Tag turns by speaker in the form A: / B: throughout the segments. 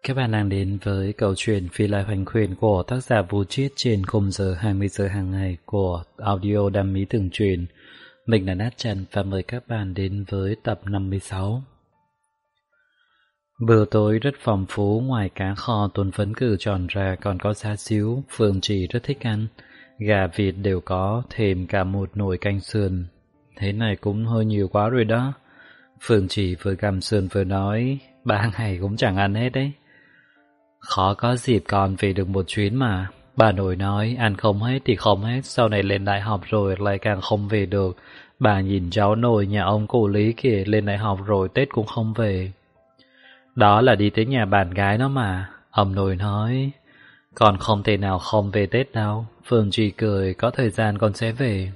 A: Các bạn đang đến với câu chuyện Phi Lai Hoành Khuyên của tác giả Vũ Chiết trên khung giờ 20 giờ hàng ngày của audio Đam Mỹ Từng Truyền. Mình là Nát Trần và mời các bạn đến với tập 56. Bữa tối rất phong phú, ngoài cá kho Tuấn Phấn Cử tròn ra còn có xá xíu, Phương Trì rất thích ăn. Gà vịt đều có, thêm cả một nồi canh sườn. Thế này cũng hơi nhiều quá rồi đó. Phương Trì vừa gặm sườn vừa nói, 3 ngày cũng chẳng ăn hết đấy. Khó có dịp còn về được một chuyến mà. Bà nội nói ăn không hết thì không hết, sau này lên đại học rồi lại càng không về được. Bà nhìn cháu nội nhà ông cô Lý kìa, lên đại học rồi Tết cũng không về. Đó là đi tới nhà bạn gái nó mà. Ông nội nói, con không thể nào không về Tết đâu. Phương Trì cười, có thời gian con sẽ về.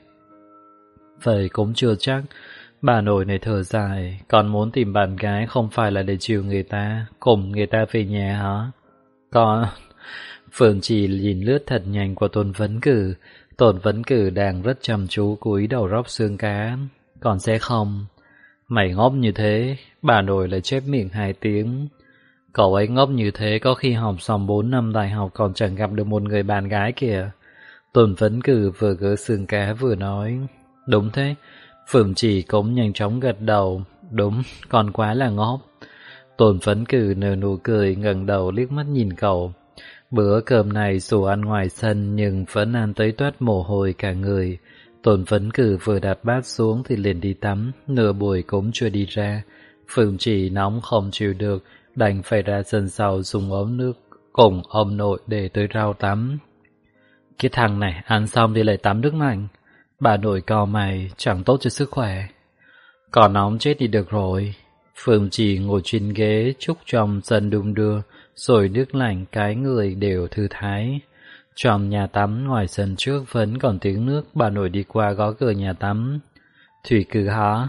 A: Vậy cũng chưa chắc. Bà nội này thở dài, con muốn tìm bạn gái không phải là để chiều người ta, cùng người ta về nhà hả? Con... Phương Trì nhìn lướt thật nhanh qua Tôn Vấn Cử. Tôn Vấn Cử đang rất chăm chú cúi đầu rót xương cá. Con sẽ không. Mày ngốc như thế. Bà nội lại chép miệng 2 tiếng. Cậu ấy ngốc như thế, có khi học xong 4 năm đại học còn chẳng gặp được một người bạn gái kìa. Tôn Vấn Cử vừa gỡ xương cá vừa nói. Đúng thế. Phương Trì cũng nhanh chóng gật đầu. Đúng, con quá là ngốc. Tôn Vấn Cử nở nụ cười, ngẩng đầu liếc mắt nhìn cậu. Bữa cơm này dù ăn ngoài sân nhưng vẫn ăn tới toát mồ hôi cả người. Tôn Vấn Cử vừa đặt bát xuống thì liền đi tắm, nửa buổi cũng chưa đi ra. Phương Trì nóng không chịu được, đành phải ra sân sau dùng ống nước cùng ông nội để tới rau tắm. Cái thằng này ăn xong thì lại tắm nước lạnh. Bà nội cau mày, chẳng tốt cho sức khỏe. Còn nóng chết đi được rồi. Phương Trì ngồi trên ghế trúc trong sân đung đưa, rồi nước lạnh cái người đều thư thái. Trong nhà tắm ngoài sân trước vẫn còn tiếng nước, bà nội đi qua gõ cửa nhà tắm. Thủy Cử hả?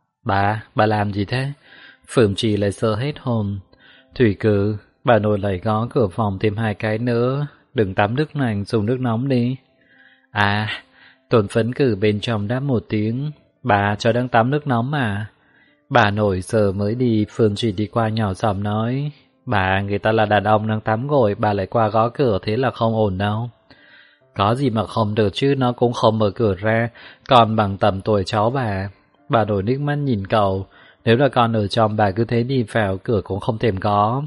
A: Bà làm gì thế? Phương Trì lại sợ hết hồn. Thủy Cử, bà nội lại gõ cửa phòng thêm 2 cái nữa. Đừng tắm nước lạnh, dùng nước nóng đi. À, Tôn Phấn Cử bên trong đáp một tiếng. Bà cho đang tắm nước nóng mà. Bà nội giờ mới đi. Phương Trì đi qua nhỏ giọng nói, bà, người ta là đàn ông đang tắm gội, bà lại qua gõ cửa, thế là không ổn đâu. Có gì mà không được chứ, nó cũng không mở cửa ra, còn bằng tầm tuổi cháu bà. Bà nội nước mắt nhìn cậu, nếu là con ở trong bà cứ thế đi vào, cửa cũng không thèm gõ.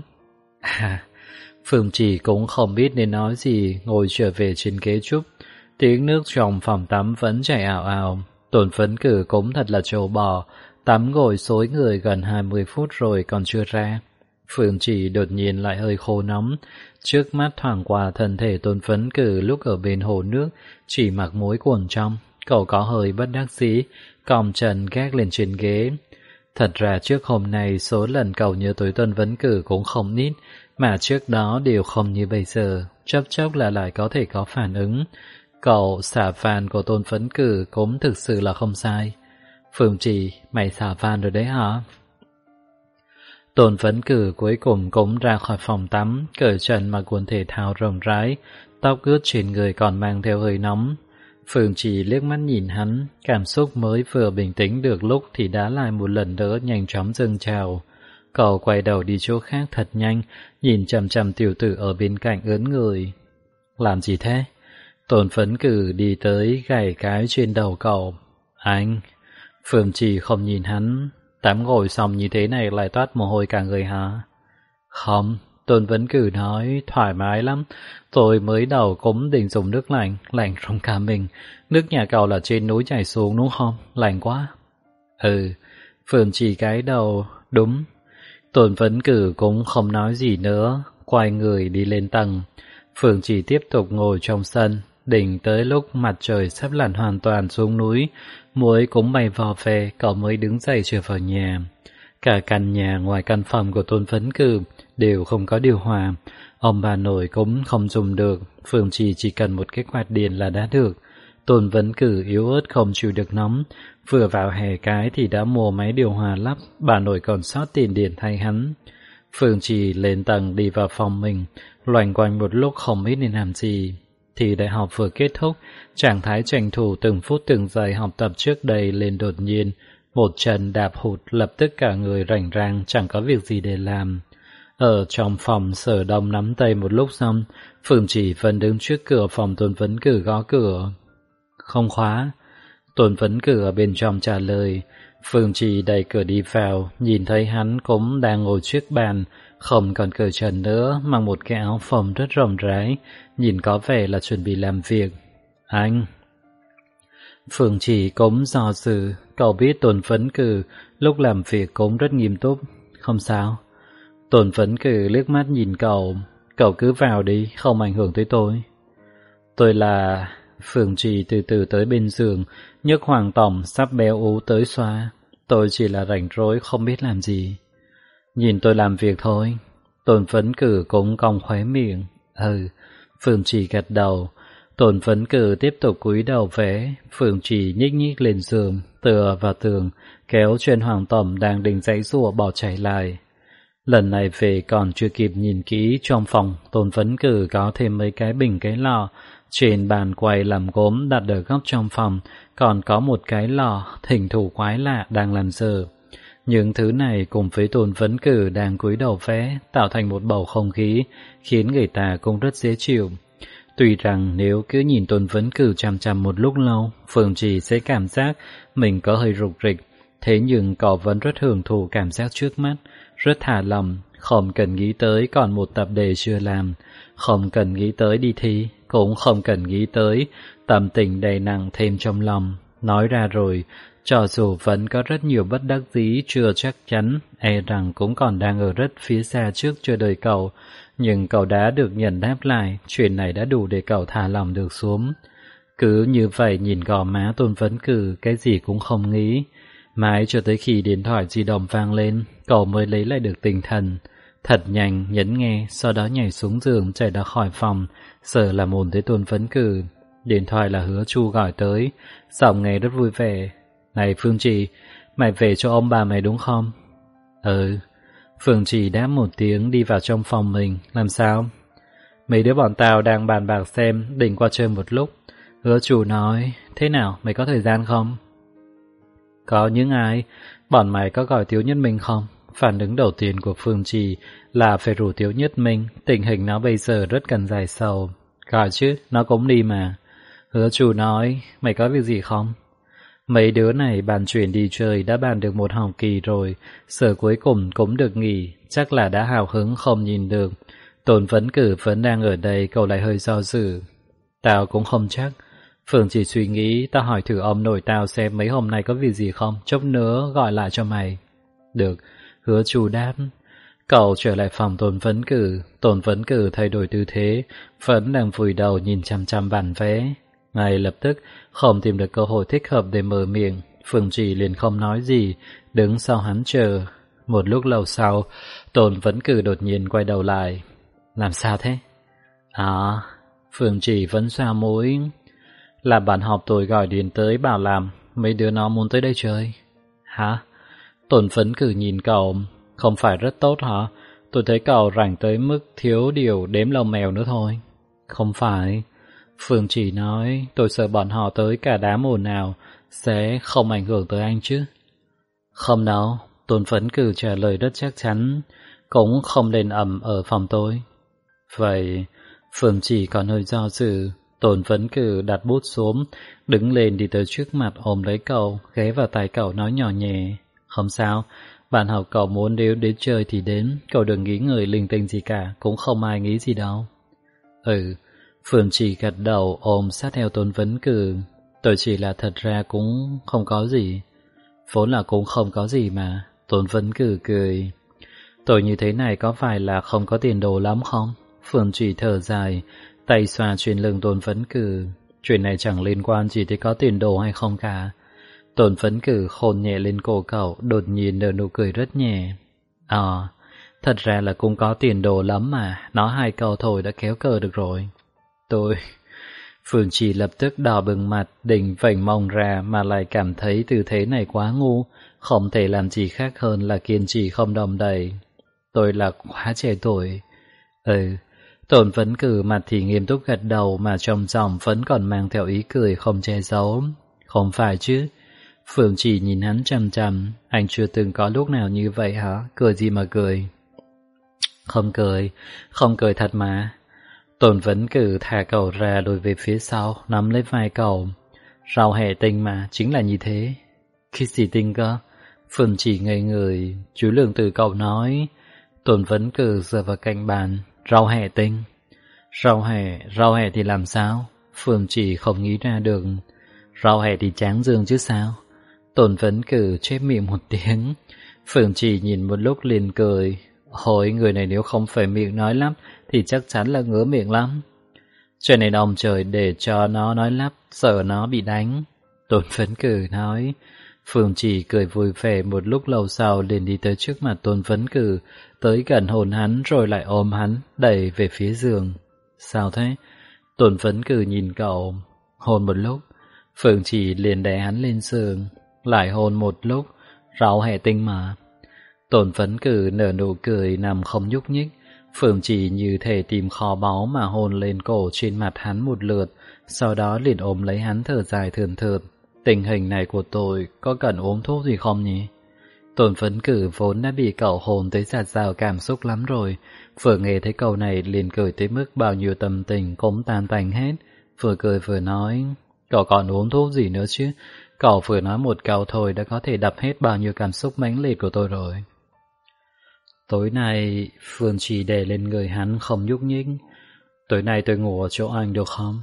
A: Phương Trì cũng không biết nên nói gì, ngồi trở về trên ghế trúc. Tiếng nước trong phòng tắm vẫn chảy ào ào. Tôn Phấn Cử cũng thật là trâu bò, tắm gội xối người gần 20 phút rồi còn chưa ra. Phương Trì đột nhiên lại hơi khô nóng. Trước mắt thoảng qua thân thể Tôn Phấn Cử lúc ở bên hồ nước, chỉ mặc mối quần trong. Cậu có hơi bất đắc dĩ, còng chân gác lên trên ghế. Thật ra trước hôm nay số lần cậu nhớ tới Tôn Phấn Cử cũng không ít, mà trước đó đều không như bây giờ, chốc chốc là lại có thể có phản ứng. Cậu xả van của Tôn Phấn Cử cũng thực sự là không sai. Phương Trì, mày xả van rồi đấy hả? Tôn Phấn Cử cuối cùng cũng ra khỏi phòng tắm, cởi trần mặc quần thể thao rộng rãi, tóc ướt trên người còn mang theo hơi nóng. Phương Trì liếc mắt nhìn hắn, cảm xúc mới vừa bình tĩnh được lúc thì đã lại một lần nữa nhanh chóng dâng trào. Cậu quay đầu đi chỗ khác thật nhanh, nhìn chằm chằm tiểu tử ở bên cạnh ớn người. Làm gì thế? Tôn Phấn Cử đi tới gảy cái trên đầu cậu. Anh! Phương Trì không nhìn hắn. Tắm gội xong như thế này lại toát mồ hôi cả người hả? Không, Tôn Phấn Cử nói thoải mái lắm. Tôi mới đầu cũng định dùng nước lạnh, lạnh trong cả mình. Nước nhà cậu là trên núi chảy xuống đúng không? Lạnh quá. Ừ, Phương Trì cái đầu, đúng. Tôn Phấn Cử cũng không nói gì nữa, quay người đi lên tầng. Phương Trì tiếp tục ngồi trong sân, đỉnh tới lúc mặt trời sắp lặn hoàn toàn xuống núi, muỗi cũng bay vò về, cậu mới đứng dậy trở vào nhà. Cả căn nhà ngoài căn phòng của Tôn Phấn Cử đều không có điều hòa, ông bà nội cũng không dùng được, Phương Trì chỉ cần một cái quạt điện là đã được. Tôn Phấn Cử yếu ớt không chịu được nóng, vừa vào hè cái thì đã mua máy điều hòa lắp, bà nội còn sót tiền điện thay hắn. Phương Trì lên tầng đi vào phòng mình, loanh quanh một lúc không biết nên làm gì. Thì đại học vừa kết thúc, trạng thái tranh thủ từng phút từng giây học tập trước đây lên đột nhiên, một chân đạp hụt lập tức cả người rảnh rang chẳng có việc gì để làm. Ở trong phòng, Sở Đông nắm tay một lúc xong, Phương Chỉ vẫn đứng trước cửa phòng Tôn Vấn Cử gõ cửa. Không khóa. Tôn Vấn Cử ở bên trong trả lời. Phương Chỉ đẩy cửa đi vào, nhìn thấy hắn cũng đang ngồi trước bàn, không còn cởi trần nữa, mặc một cái áo phông rất rộng rãi, nhìn có vẻ là chuẩn bị làm việc. Anh. Phương Chỉ cũng do dự, cậu biết Tôn Vấn Cử lúc làm việc cũng rất nghiêm túc. Không sao. Tôn Vấn Cử liếc mắt nhìn cậu cứ vào đi, không ảnh hưởng tới tôi. Tôi là... Phương Chỉ từ từ tới bên giường, nhấc Hoàng Tổng sắp béo ú tới xoa. Tôi chỉ là rảnh rỗi không biết làm gì. Nhìn tôi làm việc thôi. Tôn Vấn Cử cũng cong khóe miệng. Phương Chỉ gật đầu. Tôn Vấn Cử tiếp tục cúi đầu vẽ. Phương Chỉ nhích nhích lên giường, tựa vào tường, kéo chân Hoàng Tổng đang định giãy giụa bỏ chạy lại. Lần này về còn chưa kịp nhìn kỹ trong phòng, Tôn Vấn Cử có thêm mấy cái bình cái lọ. Trên bàn quầy làm gốm đặt ở góc trong phòng, còn có một cái lọ thỉnh thủ quái lạ đang làm dở. Những thứ này cùng với Tôn Vấn Cử đang cúi đầu vẽ tạo thành một bầu không khí khiến người ta cũng rất dễ chịu. Tuy rằng nếu cứ nhìn Tôn Vấn Cử chằm chằm một lúc lâu, Phương Chỉ sẽ cảm giác mình có hơi rục rịch, thế nhưng cậu vẫn rất hưởng thụ cảm giác trước mắt, rất thả lòng, không cần nghĩ tới còn một tập đề chưa làm, không cần nghĩ tới đi thi, cũng không cần nghĩ tới tâm tình đầy nặng thêm trong lòng. Nói ra rồi, cho dù vẫn có rất nhiều bất đắc dĩ chưa chắc chắn, e rằng cũng còn đang ở rất phía xa trước chờ đợi cậu, nhưng cậu đã được nhận đáp lại, chuyện này đã đủ để cậu thả lòng được xuống. Cứ như vậy nhìn gò má Tôn Vấn Cử, cái gì cũng không nghĩ. Mãi cho tới khi điện thoại di động vang lên, cậu mới lấy lại được tinh thần. Thật nhanh, nhấn nghe, sau đó nhảy xuống giường chạy ra khỏi phòng, sợ làm ồn tới Tôn Vấn Cử. Điện thoại là Hứa Chu gọi tới, giọng nghe rất vui vẻ. Này Phương Chỉ, mày về cho ông bà mày đúng không? Phương Chỉ đáp một tiếng đi vào trong phòng mình. Làm sao? Mấy đứa bọn tao đang bàn bạc xem, định qua chơi một lúc. Hứa Chu nói, thế nào, mày có thời gian không? Có những ai? Bọn mày có gọi Tiếu Nhất Minh không? Phản ứng đầu tiên của Phương Chỉ là phải rủ Tiếu Nhất Minh, tình hình nó bây giờ rất cần giải sầu. Gọi chứ, nó cũng đi mà. Hứa Chu nói, mày có việc gì không? Mấy đứa này bàn chuyện đi chơi đã bàn được một học kỳ rồi, giờ cuối cùng cũng được nghỉ, chắc là đã hào hứng không nhìn được. Tôn Vấn Cử vẫn đang ở đây, cậu lại hơi do dự. Tao cũng không chắc. Phương chỉ suy nghĩ, tao hỏi thử ông nội tao xem mấy hôm nay có việc gì không, chốc nữa gọi lại cho mày. Được, Hứa Chu đáp. Cậu trở lại phòng Tôn Vấn Cử. Tôn Vấn Cử thay đổi tư thế, vẫn đang vùi đầu nhìn chăm chăm bản vẽ. Ngay lập tức, không tìm được cơ hội thích hợp để mở miệng, Phương Chỉ liền không nói gì, đứng sau hắn chờ. Một lúc lâu sau, Tôn Vấn Cử đột nhiên quay đầu lại. Làm sao thế? Phương Chỉ vẫn xoa mũi. Là bạn học tôi gọi điện tới bảo làm, mấy đứa nó muốn tới đây chơi. Hả? Tôn Vấn Cử nhìn cậu. Không phải rất tốt hả? Tôi thấy cậu rảnh tới mức thiếu điều đếm lông mèo nữa thôi. Không phải. Phương Chỉ nói, tôi sợ bọn họ tới cả đám ồn ào, sẽ không ảnh hưởng tới anh chứ. Không đâu, Tôn Vấn Cử trả lời rất chắc chắn, cũng không lên ầm ở phòng tôi. Vậy, Phương Chỉ còn hơi do dự. Tôn Vấn Cử đặt bút xuống, đứng lên đi tới trước mặt ôm lấy cậu, ghé vào tai cậu nói nhỏ nhẹ. Không sao, bạn học cậu muốn đến chơi thì đến, cậu đừng nghĩ ngợi linh tinh gì cả, cũng không ai nghĩ gì đâu. Phương Chỉ gật đầu ôm sát theo Tôn Vấn Cử. Tôi chỉ là thật ra cũng không có gì. Vốn là cũng không có gì mà. Tôn Vấn Cử cười. Tôi như thế này có phải là không có tiền đồ lắm không? Phương Chỉ thở dài, tay xoa trên lưng Tôn Vấn Cử. Chuyện này chẳng liên quan chỉ tới có tiền đồ hay không cả. Tôn Vấn Cử khôn nhẹ lên cổ cậu, đột nhiên nở nụ cười rất nhẹ. Thật ra là cũng có tiền đồ lắm mà, nói 2 câu thôi đã kéo cờ được rồi. Phương Chỉ lập tức đỏ bừng mặt, định vểnh mông ra mà lại cảm thấy tư thế này quá ngu, không thể làm gì khác hơn là kiên trì không đòn đẩy. Tôi là quá trẻ tuổi. Tôn Vấn Cử mặt thì nghiêm túc gật đầu mà trong giọng vẫn còn mang theo ý cười không che giấu. Không phải chứ? Phương Chỉ nhìn hắn chằm chằm, anh chưa từng có lúc nào như vậy hả? Cười gì mà cười? Không cười thật mà. Tôn Vấn Cử thả cậu ra lùi về phía sau, nắm lấy vai cậu. Rau hẹ tinh mà, chính là như thế. Cái gì tinh cơ? Phương Chỉ ngây người, chú Lương Từ cậu nói. Tôn Vấn Cử dựa vào cạnh bàn, rau hẹ tinh. Rau hẹ thì làm sao? Phương Chỉ không nghĩ ra được. Rau hẹ thì tráng dương chứ sao? Tôn Vấn Cử chép miệng một tiếng. Phương Chỉ nhìn một lúc liền cười. Hồi người này nếu không phải miệng nói lắm thì chắc chắn là ngứa miệng lắm. Cho nên ông trời để cho nó nói lắp, sợ nó bị đánh. Tôn Vấn Cử nói. Phương Chỉ cười vui vẻ một lúc lâu sau liền đi tới trước mặt Tôn Vấn Cử, tới gần hôn hắn rồi lại ôm hắn, đẩy về phía giường. Sao thế? Tôn Vấn Cử nhìn cậu, hôn một lúc. Phương Chỉ liền đè hắn lên giường, lại hôn một lúc, rau hẹ tinh mà. Tôn Vấn Cử nở nụ cười nằm không nhúc nhích. Phương Chỉ như thể tìm kho báu mà hôn lên cổ trên mặt hắn một lượt, sau đó liền ôm lấy hắn thở dài thườn thượt. Tình hình này của tôi có cần uống thuốc gì không nhỉ? Tôn Vấn Cử vốn đã bị cậu hôn tới dạt dào cảm xúc lắm rồi, vừa nghe thấy câu này liền cười tới mức bao nhiêu tâm tình cũng tan tành hết, vừa cười vừa nói, cậu còn uống thuốc gì nữa chứ? Cậu vừa nói một câu thôi đã có thể đập hết bao nhiêu cảm xúc mãnh liệt của tôi rồi. Tối nay, Phương Chỉ đè lên người hắn không nhúc nhích. Tối nay tôi ngủ ở chỗ anh được không?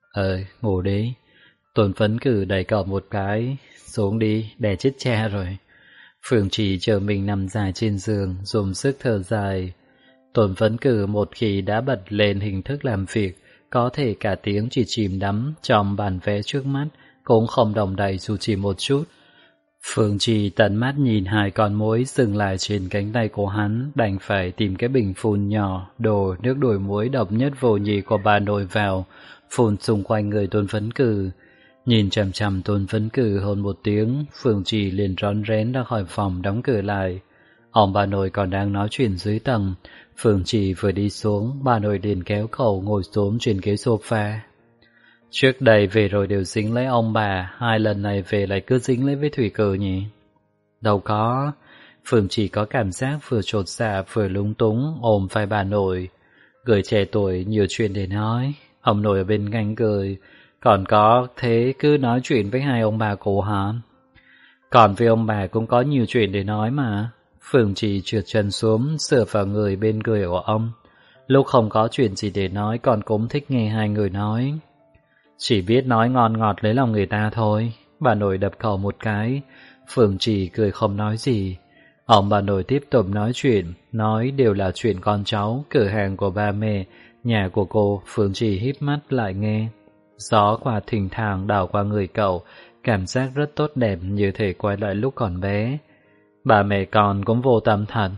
A: Ngủ đi. Tôn Vấn Cử đẩy cậu một cái, xuống đi, đè chết cha rồi. Phương Chỉ chờ mình nằm dài trên giường, dùng sức thở dài. Tôn Vấn Cử một khi đã bật lên hình thức làm việc, có thể cả tiếng chỉ chìm đắm trong bản vẽ trước mắt, cũng không đồng đậy dù chỉ một chút. Phương Chỉ tận mắt nhìn hai con muỗi dừng lại trên cánh tay của hắn, đành phải tìm cái bình phun nhỏ, đổ nước đuổi muỗi độc nhất vô nhị của bà nội vào, phun xung quanh người Tôn Vấn Cử. Nhìn chằm chằm Tôn Vấn Cử hôn một tiếng, Phương Chỉ liền rón rén ra khỏi phòng đóng cửa lại. Ông bà nội còn đang nói chuyện dưới tầng, Phương Chỉ vừa đi xuống, bà nội liền kéo cậu ngồi xuống trên ghế sofa. Trước đây về rồi đều dính lấy ông bà, hai lần này về lại cứ dính lấy với Thủy Cử nhỉ? Đâu có, Phương Chỉ có cảm giác vừa chột dạ vừa lúng túng ôm vai bà nội. Người trẻ tuổi nhiều chuyện để nói, ông nội ở bên cạnh cười. Còn có thế cứ nói chuyện với hai ông bà cụ hả? Còn với ông bà cũng có nhiều chuyện để nói mà. Phương Chỉ trượt chân xuống, sửa vào người bên người của ông. Lúc không có chuyện gì để nói, còn cũng thích nghe hai người nói. Chỉ biết nói ngon ngọt lấy lòng người ta thôi. Bà nội đập cậu một cái. Phương Chỉ cười không nói gì. Ông bà nội tiếp tục nói chuyện, nói đều là chuyện con cháu, cửa hàng của ba mẹ, nhà của cô. Phương Chỉ híp mắt lại nghe. Gió qua thỉnh thoảng đảo qua người cậu, cảm giác rất tốt đẹp như thể quay lại lúc còn bé. Bà mẹ con cũng vô tâm thật.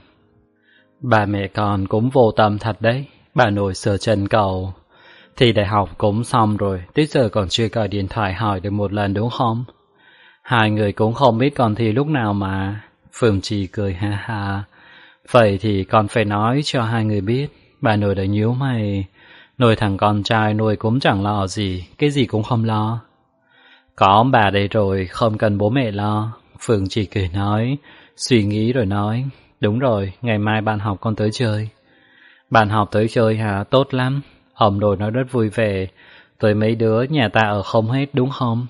A: Bà mẹ con cũng vô tâm thật đấy. Bà nội sờ chân cậu. Thì đại học cũng xong rồi, tới giờ còn chưa gọi điện thoại hỏi được một lần đúng không? Hai người cũng không biết con thi lúc nào mà. Phương Chỉ cười ha ha. Vậy thì con phải nói cho hai người biết. Bà nội đã nhíu mày. Nuôi thằng con trai nuôi cũng chẳng lo gì, cái gì cũng không lo. Có ông bà đây rồi, không cần bố mẹ lo. Phương Chỉ cười nói, suy nghĩ rồi nói, đúng rồi, ngày mai bạn học con tới chơi. Bạn học tới chơi hả? Tốt lắm. Ông nội nói rất vui vẻ. Tới mấy đứa nhà ta ở không hết đúng không?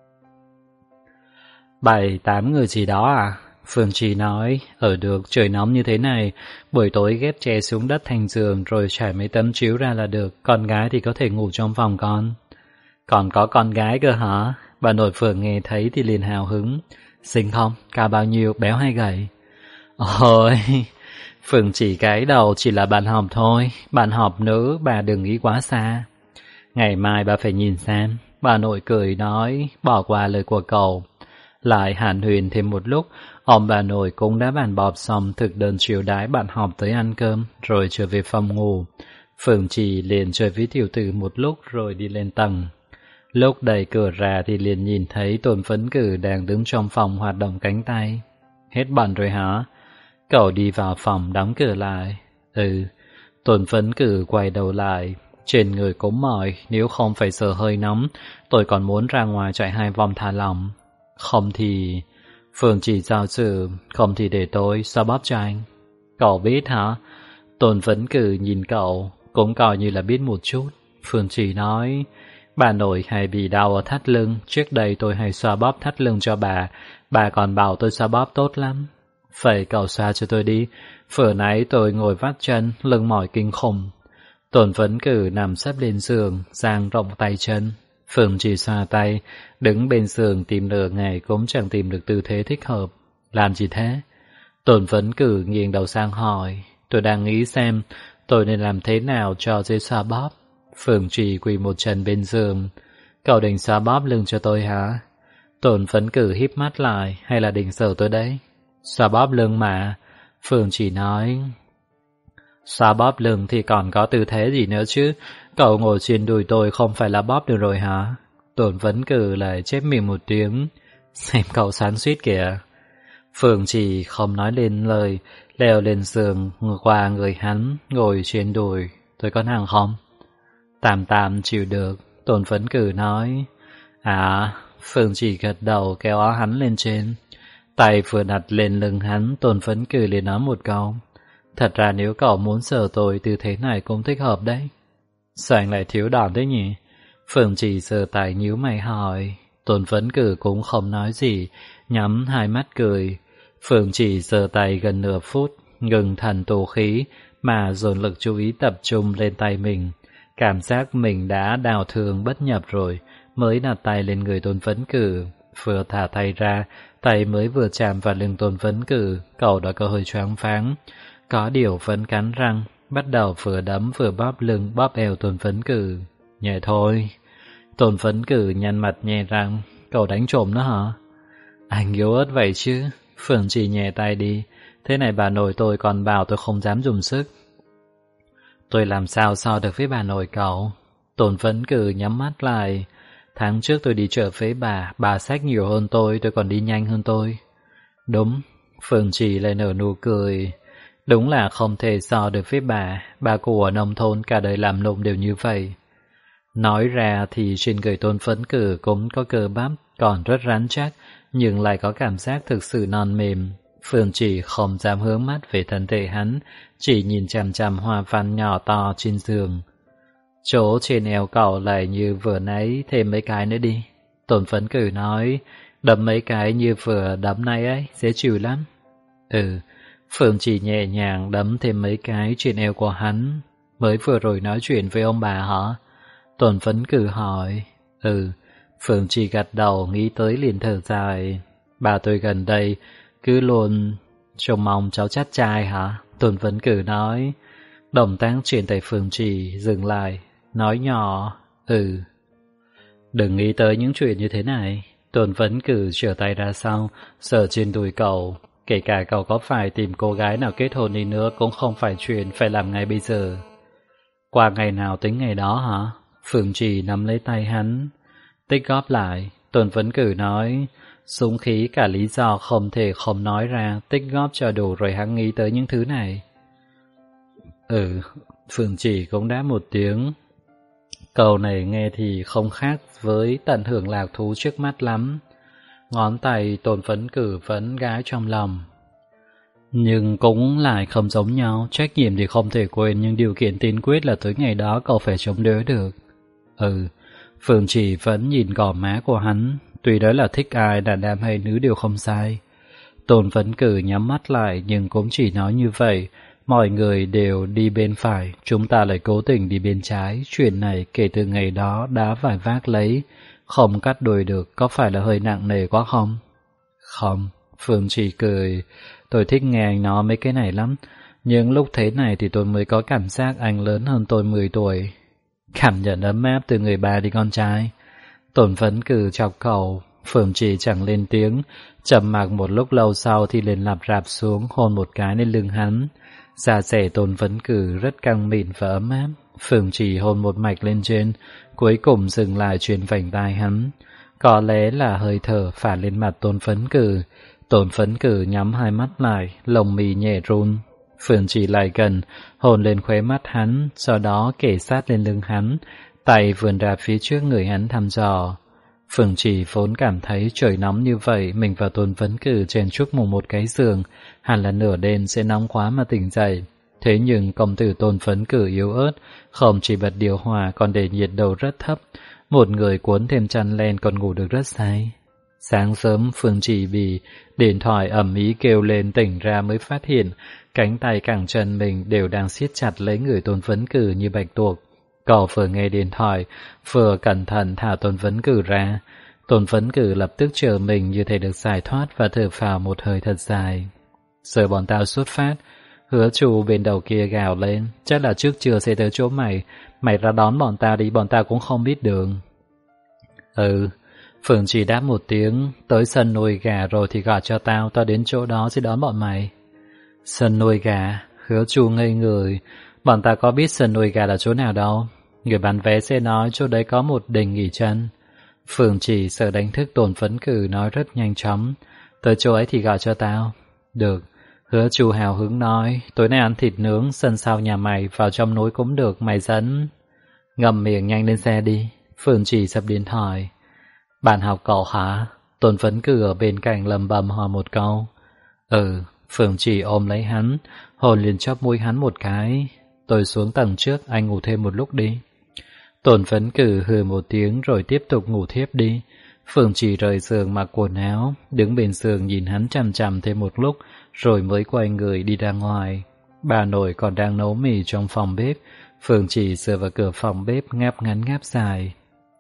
A: 7-8 người gì đó à? Phương Chỉ nói, ở được trời nóng như thế này, buổi tối ghép tre xuống đất thành giường rồi trải mấy tấm chiếu ra là được, con gái thì có thể ngủ trong phòng con. Còn có con gái cơ hả? Bà nội vừa nghe thấy thì liền hào hứng. Xinh không? Cao bao nhiêu? Béo hay gầy? Ôi, Phương Chỉ cái đầu chỉ là bạn học thôi, bạn học nữ bà đừng nghĩ quá xa. Ngày mai bà phải nhìn xem. Bà nội cười nói, bỏ qua lời của cậu. Lại hàn huyền thêm một lúc, ông bà nội cũng đã bàn bọp xong thực đơn chiều đãi bạn học tới ăn cơm, rồi trở về phòng ngủ. Phương Chỉ liền chơi với tiểu tử một lúc rồi đi lên tầng. Lúc đẩy cửa ra thì liền nhìn thấy Tôn Vấn Cử đang đứng trong phòng hoạt động cánh tay. Hết bận rồi hả? Cậu đi vào phòng đóng cửa lại. Tôn Vấn Cử quay đầu lại. Trên người cũng mỏi, nếu không phải sợ hơi nóng, tôi còn muốn ra ngoài chạy 2 vòng thả lỏng. Không thì... Phương Chỉ giao sự, không thì để tôi xoa bóp cho anh. Cậu biết hả? Tôn Phấn Cử nhìn cậu, cũng coi như là biết một chút. Phương Trì nói, bà nội hay bị đau ở thắt lưng, trước đây tôi hay xoa bóp thắt lưng cho bà còn bảo tôi xoa bóp tốt lắm. Vậy cậu xoa cho tôi đi, vừa nãy tôi ngồi vắt chân, lưng mỏi kinh khủng. Tôn Phấn Cử nằm sấp lên giường, dang rộng tay chân. Phương Trì xoa tay, đứng bên giường tìm nửa ngày cũng chẳng tìm được tư thế thích hợp. Làm gì thế? Tôn Phấn Cử nghiêng đầu sang hỏi, tôi đang nghĩ xem tôi nên làm thế nào cho dễ xoa bóp. Phương Trì quỳ một chân bên giường. Cậu định xoa bóp lưng cho tôi hả? Tôn Phấn Cử híp mắt lại, hay là định sờ tôi đấy? Xoa bóp lưng mà. Phương Trì nói. Xoa bóp lưng thì còn có tư thế gì nữa chứ? Cậu ngồi trên đùi tôi không phải là bóp được rồi hả? Tôn Phấn Cử lại chép miệng một tiếng. Xem cậu xoắn xuýt kìa. Phương Trì không nói lên lời, leo lên giường qua người hắn, ngồi trên đùi. Tôi có nặng không? Tạm tạm chịu được. Tôn Phấn Cử nói. À, Phương Trì gật đầu kéo áo hắn lên trên. Tay vừa đặt lên lưng hắn, Tôn Phấn Cử liền nói một câu. Thật ra nếu cậu muốn sờ tôi tư thế này cũng thích hợp đấy. Sao anh lại thiếu đòn thế nhỉ? Phương Trì sờ tay nhíu mày hỏi. Tôn Phấn Cử cũng không nói gì, nhắm hai mắt cười. Phương Trì sờ tay gần nửa phút, ngừng thần tụ khí mà dồn lực chú ý tập trung lên tay mình. Cảm giác mình đã đào thương bất nhập rồi, mới đặt tay lên người Tôn Phấn Cử. Vừa thả tay ra, tay mới vừa chạm vào lưng Tôn Phấn Cử, cậu đã có hơi choáng váng. Có điều vẫn cắn răng, bắt đầu vừa đấm vừa bóp lưng bóp eo Tôn Phấn Cử. Nhẹ thôi. Tôn Phấn Cử nhăn mặt nhè răng. Cậu đánh trộm nó hả? Anh yếu ớt vậy chứ. Phương Trì nhẹ tay đi. Thế này bà nội tôi còn bảo tôi không dám dùng sức. Tôi làm sao so được với bà nội cậu? Tôn Phấn Cử nhắm mắt lại. Tháng trước tôi đi chợ với bà xách nhiều hơn tôi còn đi nhanh hơn tôi. Đúng. Phương Trì lại nở nụ cười. Đúng là không thể so được với bà của nông thôn cả đời làm lụng đều như vậy. Nói ra thì trên người Tôn Phấn Cử cũng có cơ bắp, còn rất rắn chắc, nhưng lại có cảm giác thực sự non mềm. Phương Trì không dám hướng mắt về thân thể hắn, chỉ nhìn chằm chằm hoa văn nhỏ to trên giường. Chỗ trên eo cậu lại như vừa nãy, thêm mấy cái nữa đi. Tôn Phấn Cử nói, đấm mấy cái như vừa đấm nay ấy, dễ chịu lắm. Phương Trì nhẹ nhàng đấm thêm mấy cái trên eo của hắn. Mới vừa rồi nói chuyện với ông bà hả? Tôn Phấn Cử hỏi. Phương Trì gật đầu nghĩ tới liền thở dài. Bà tôi gần đây cứ luôn trông mong cháu chắt trai hả? Tôn Phấn Cử nói. Động tác trên tay Phương Trì dừng lại, nói nhỏ. Đừng nghĩ tới những chuyện như thế này. Tôn Phấn Cử trở tay ra sau, sờ trên đùi cậu. Kể cả cậu có phải tìm cô gái nào kết hôn đi nữa cũng không phải chuyện phải làm ngay bây giờ. Qua ngày nào tính ngày đó hả? Phương Trì nắm lấy tay hắn. Tích góp lại, Tôn Phấn Cử nói, súng khí cả lý do không thể không nói ra, tích góp cho đủ rồi hắn nghĩ tới những thứ này. Phương Trì cũng đáp một tiếng. Câu này nghe thì không khác với tận hưởng lạc thú trước mắt lắm. Ngón tay Tôn Phấn Cử vẫn gái trong lòng. Nhưng cũng lại không giống nhau, trách nhiệm thì không thể quên, nhưng điều kiện tiên quyết là tới ngày đó cậu phải chống đỡ được. Phương Trì vẫn nhìn gò má của hắn, tuy đó là thích ai, đàn nam hay nữ đều không sai. Tôn Phấn Cử nhắm mắt lại nhưng cũng chỉ nói như vậy, mọi người đều đi bên phải, chúng ta lại cố tình đi bên trái, chuyện này kể từ ngày đó đã phải vác lấy, không cắt đuổi được, có phải là hơi nặng nề quá không? Không, Phương Trì cười, tôi thích nghe anh nói mấy cái này lắm, nhưng lúc thế này thì tôi mới có cảm giác anh lớn hơn tôi 10 tuổi. Cảm nhận ấm áp từ người bà đi con trai. Tôn Phấn Cử chọc cậu, Phương Trì chẳng lên tiếng, trầm mặc một lúc lâu sau thì liền lặp rạp xuống hôn một cái lên lưng hắn. Da dẻ Tôn Phấn Cử rất căng mịn và ấm áp. Phương Trì hôn một mạch lên trên, cuối cùng dừng lại truyền vành tai hắn. Có lẽ là hơi thở phả lên mặt Tôn Phấn Cử. Tôn Phấn Cử nhắm hai mắt lại, lồng mì nhẹ run. Phương Trì lại gần, hôn lên khóe mắt hắn, sau đó kề sát lên lưng hắn, tay vươn ra phía trước người hắn thăm dò. Phương Trì vốn cảm thấy trời nóng như vậy, mình và Tôn Phấn Cử chen chúc một cái giường, hẳn là nửa đêm sẽ nóng quá mà tỉnh dậy. Thế nhưng công tử Tôn Phấn Cử yếu ớt, không chỉ bật điều hòa còn để nhiệt độ rất thấp, một người cuốn thêm chăn len còn ngủ được rất say. Sáng sớm Phương Chỉ vì điện thoại ầm ĩ kêu lên tỉnh ra mới phát hiện cánh tay cẳng chân mình đều đang siết chặt lấy người Tôn Phấn Cử như bạch tuộc. Cậu vừa nghe điện thoại, vừa cẩn thận thả Tôn Phấn Cử ra. Tôn Phấn Cử lập tức chờ mình như thể được giải thoát và thở phào một hơi thật dài. Giờ bọn tao xuất phát, Hứa Chu bên đầu kia gào lên, chắc là trước trưa sẽ tới chỗ mày, mày ra đón bọn tao đi, bọn tao cũng không biết đường. Ừ, Phương chỉ đáp một tiếng, tới sân nuôi gà rồi thì gọi cho tao, tao đến chỗ đó sẽ đón bọn mày. Sân nuôi gà, Hứa Chu ngây người, bọn tao có biết sân nuôi gà là chỗ nào đâu. Người bán vé sẽ nói chỗ đấy có một đình nghỉ chân. Phương chỉ sợ đánh thức Tôn Phấn Cử nói rất nhanh chóng, tới chỗ ấy thì gọi cho tao. Được. Hứa Chu hào hứng nói, tối nay ăn thịt nướng, sân sau nhà mày, vào trong núi cũng được, mày dẫn. Ngậm miệng nhanh lên xe đi. Phương Chỉ sập điện thoại. Bạn học cậu hả? Tôn Phấn Cử ở bên cạnh lầm bầm hỏi một câu. Ừ, Phương Chỉ ôm lấy hắn, hồn liền chóp mũi hắn một cái. Tôi xuống tầng trước, anh ngủ thêm một lúc đi. Tôn Phấn Cử hừ một tiếng rồi tiếp tục ngủ thiếp đi. Phương Chỉ rời giường mặc quần áo, đứng bên giường nhìn hắn chằm chằm thêm một lúc, rồi mới quay người đi ra ngoài. Bà nội còn đang nấu mì trong phòng bếp, Phương Chỉ dựa vào cửa phòng bếp ngáp ngắn ngáp dài.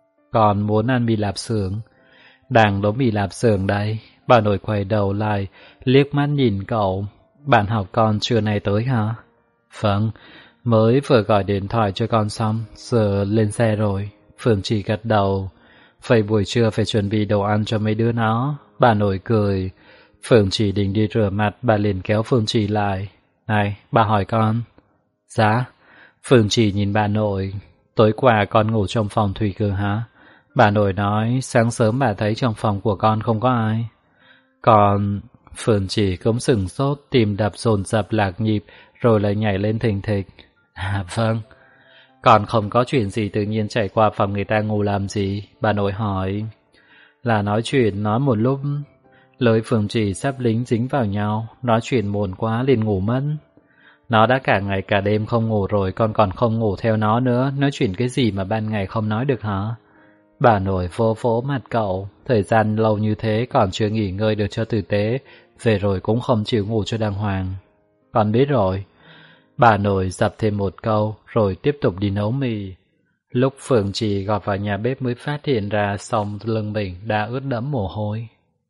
A: Con muốn ăn mì lạp xưởng. Đang nấu mì lạp xưởng đây. Bà nội quay đầu lại, liếc mắt nhìn cậu. Bạn học con trưa nay tới hả? Vâng, mới vừa gọi điện thoại cho con xong, giờ lên xe rồi. Phương Chỉ gật đầu. Vậy buổi trưa phải chuẩn bị đồ ăn cho mấy đứa nó. Bà nội cười. Phương Chỉ định đi rửa mặt, bà liền kéo Phương Chỉ lại. Này, bà hỏi con. Dạ. Phương Chỉ nhìn bà nội. Tối qua con ngủ trong phòng Thủy Cử hả? Bà nội nói sáng sớm bà thấy trong phòng của con không có ai. Còn... Phương Chỉ cũng sửng sốt, tim đập dồn dập lạc nhịp, rồi lại nhảy lên thình thịch. À vâng. Còn không có chuyện gì tự nhiên chạy qua phòng người ta ngủ làm gì? Bà nội hỏi. Là nói chuyện, nói một lúc. Lời Phương Chỉ sắp lính dính vào nhau, nói chuyện buồn quá liền ngủ mất. Nó đã cả ngày cả đêm không ngủ rồi, con còn không ngủ theo nó nữa, nói chuyện cái gì mà ban ngày không nói được hả? Bà nội vô vỗ mặt cậu, thời gian lâu như thế còn chưa nghỉ ngơi được cho tử tế, về rồi cũng không chịu ngủ cho đàng hoàng. Con biết rồi. Bà nội dập thêm một câu, rồi tiếp tục đi nấu mì. Lúc Phương Chỉ gọt vào nhà bếp mới phát hiện ra song lưng mình đã ướt đẫm mồ hôi.